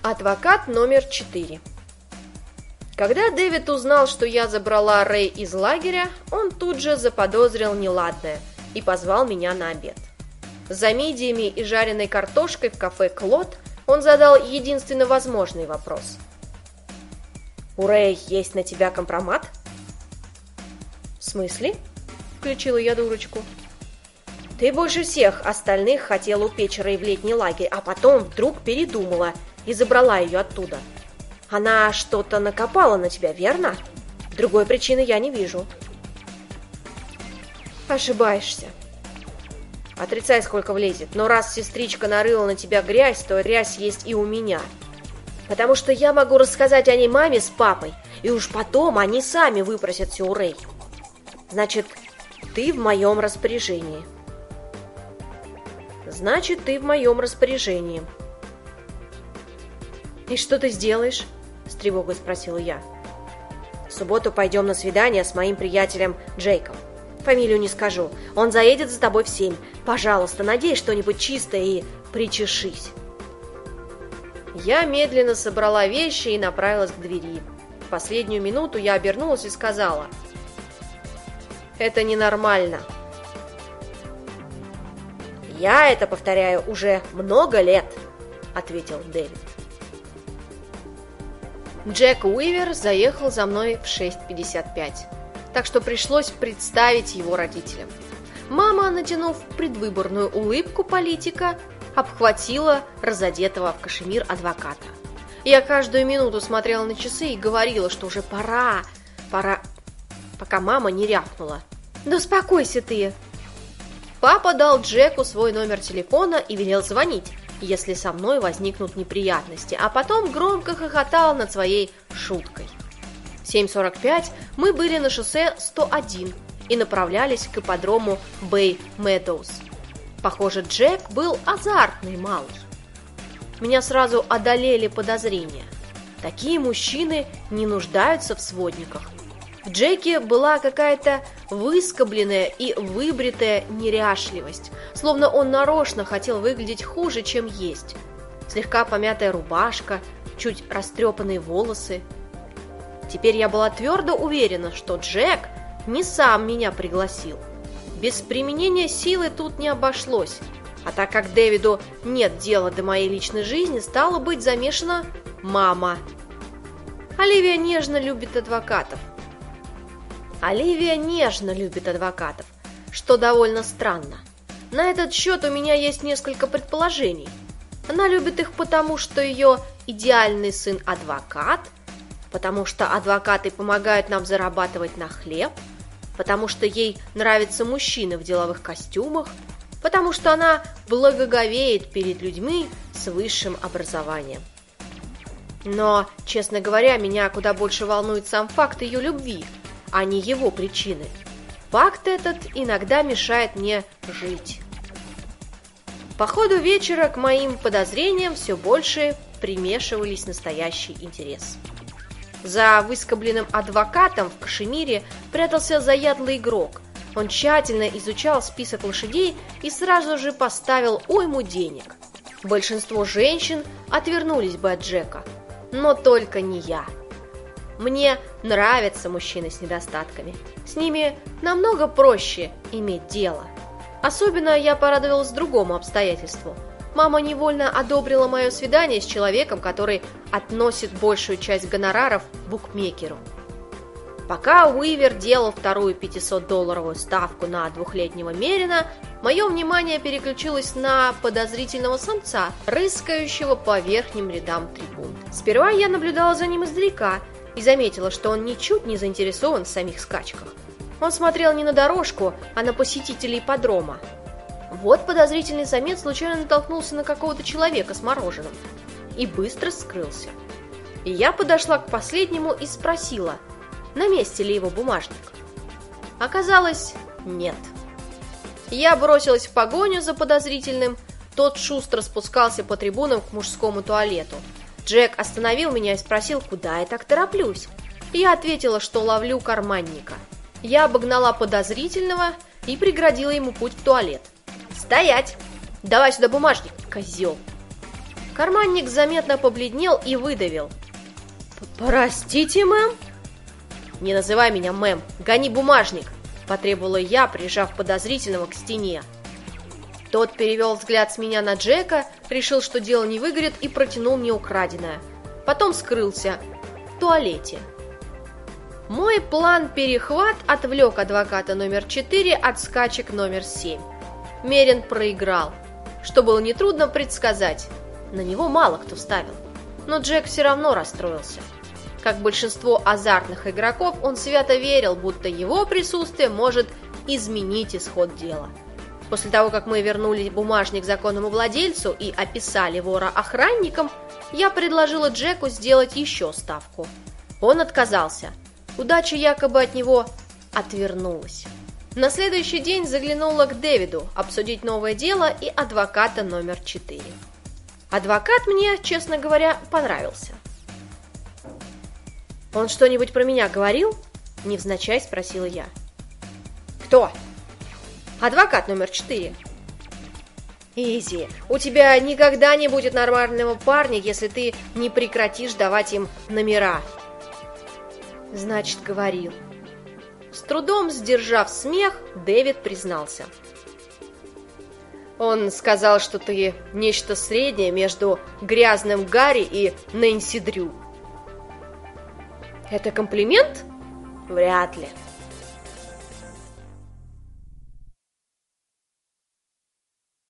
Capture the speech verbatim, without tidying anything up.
Адвокат номер четыре. Когда Дэвид узнал, что я забрала Рэй из лагеря, он тут же заподозрил неладное и позвал меня на обед. За мидиями и жареной картошкой в кафе «Клод» он задал единственно возможный вопрос. «У Рэй есть на тебя компромат?» «В смысле?» – включила я дурочку. «Ты больше всех остальных хотела упечь Рэй в летний лагерь, а потом вдруг передумала и забрала ее оттуда. Она что-то накопала на тебя, верно? Другой причины я не вижу». «Ошибаешься. Отрицай, сколько влезет, но раз сестричка нарыла на тебя грязь, то грязь есть и у меня. Потому что я могу рассказать о ней маме с папой, и уж потом они сами выпросят все у Рэй. Значит, ты в моем распоряжении». «Значит, ты в моем распоряжении». «И что ты сделаешь?» – с тревогой спросила я. «В субботу пойдем на свидание с моим приятелем Джейком. Фамилию не скажу. Он заедет за тобой в семь. Пожалуйста, надень что-нибудь чистое и причешись». Я медленно собрала вещи и направилась к двери. В последнюю минуту я обернулась и сказала: «Это ненормально». «Я это повторяю уже много лет», – ответил Дэвид. Джек Уивер заехал за мной в шесть пятьдесят пять, так что пришлось представить его родителям. Мама, натянув предвыборную улыбку политика, обхватила разодетого в кашемир адвоката. Я каждую минуту смотрела на часы и говорила, что уже пора, пора, пока мама не рявкнула: «Да успокойся ты!» Папа дал Джеку свой номер телефона и велел звонить, если со мной возникнут неприятности, а потом громко хохотал над своей шуткой. В семь сорок пять мы были на шоссе сто один и направлялись к ипподрому Бэй Медоуз. Похоже, Джек был азартный малый. Меня сразу одолели подозрения. Такие мужчины не нуждаются в сводниках. В Джеке была какая-то выскобленная и выбритая неряшливость, словно он нарочно хотел выглядеть хуже, чем есть. Слегка помятая рубашка, чуть растрепанные волосы. Теперь я была твердо уверена, что Джек не сам меня пригласил. Без применения силы тут не обошлось, а так как Дэвиду нет дела до моей личной жизни, стало быть замешана мама. Оливия нежно любит адвокатов. Оливия нежно любит адвокатов, что довольно странно. На этот счет у меня есть несколько предположений. Она любит их потому, что ее идеальный сын адвокат, потому что адвокаты помогают нам зарабатывать на хлеб, потому что ей нравятся мужчины в деловых костюмах, потому что она благоговеет перед людьми с высшим образованием. Но, честно говоря, меня куда больше волнует сам факт ее любви, а не его причины. Факт этот иногда мешает мне жить. По ходу вечера к моим подозрениям все больше примешивались настоящий интерес. За выскобленным адвокатом в кашемире прятался заядлый игрок. Он тщательно изучал список лошадей и сразу же поставил уйму денег. Большинство женщин отвернулись бы от Джека, но только не я. Мне нравятся мужчины с недостатками. С ними намного проще иметь дело. Особенно я порадовалась другому обстоятельству. Мама невольно одобрила мое свидание с человеком, который относит большую часть гонораров букмекеру. Пока Уивер делал вторую пятисотдолларовую ставку на двухлетнего мерина, мое внимание переключилось на подозрительного самца, рыскающего по верхним рядам трибун. Сперва я наблюдала за ним издалека и заметила, что он ничуть не заинтересован в самих скачках. Он смотрел не на дорожку, а на посетителей ипподрома. Вот подозрительный самец случайно натолкнулся на какого-то человека с мороженым и быстро скрылся. И я подошла к последнему и спросила, на месте ли его бумажник. Оказалось, нет. Я бросилась в погоню за подозрительным, тот шустро спускался по трибунам к мужскому туалету. Джек остановил меня и спросил, куда я так тороплюсь. Я ответила, что ловлю карманника. Я обогнала подозрительного и преградила ему путь в туалет. «Стоять! Давай сюда бумажник, козел!» Карманник заметно побледнел и выдавил: «Простите, мэм?» «Не называй меня мэм, гони бумажник», – потребовала я, прижав подозрительного к стене. Тот перевел взгляд с меня на Джека, решил, что дело не выгорит, и протянул мне украденное. Потом скрылся в туалете. Мой план-перехват отвлек адвоката номер четыре от скачек номер семь. Мерин проиграл. Что было нетрудно предсказать. На него мало кто ставил. Но Джек все равно расстроился. Как большинство азартных игроков, он свято верил, будто его присутствие может изменить исход дела. После того, как мы вернули бумажник законному владельцу и описали вора охранником, я предложила Джеку сделать еще ставку. Он отказался. Удача якобы от него отвернулась. На следующий день заглянула к Дэвиду обсудить новое дело и адвоката номер четыре. Адвокат мне, честно говоря, понравился. «Он что-нибудь про меня говорил?» – невзначай спросила я. «Кто?» «Адвокат номер четыре». «Изи, у тебя никогда не будет нормального парня, если ты не прекратишь давать им номера». «Значит, говорил». С трудом сдержав смех, Дэвид признался. «Он сказал, что ты нечто среднее между грязным Гарри и Нэнси Дрю». «Это комплимент?» «Вряд ли».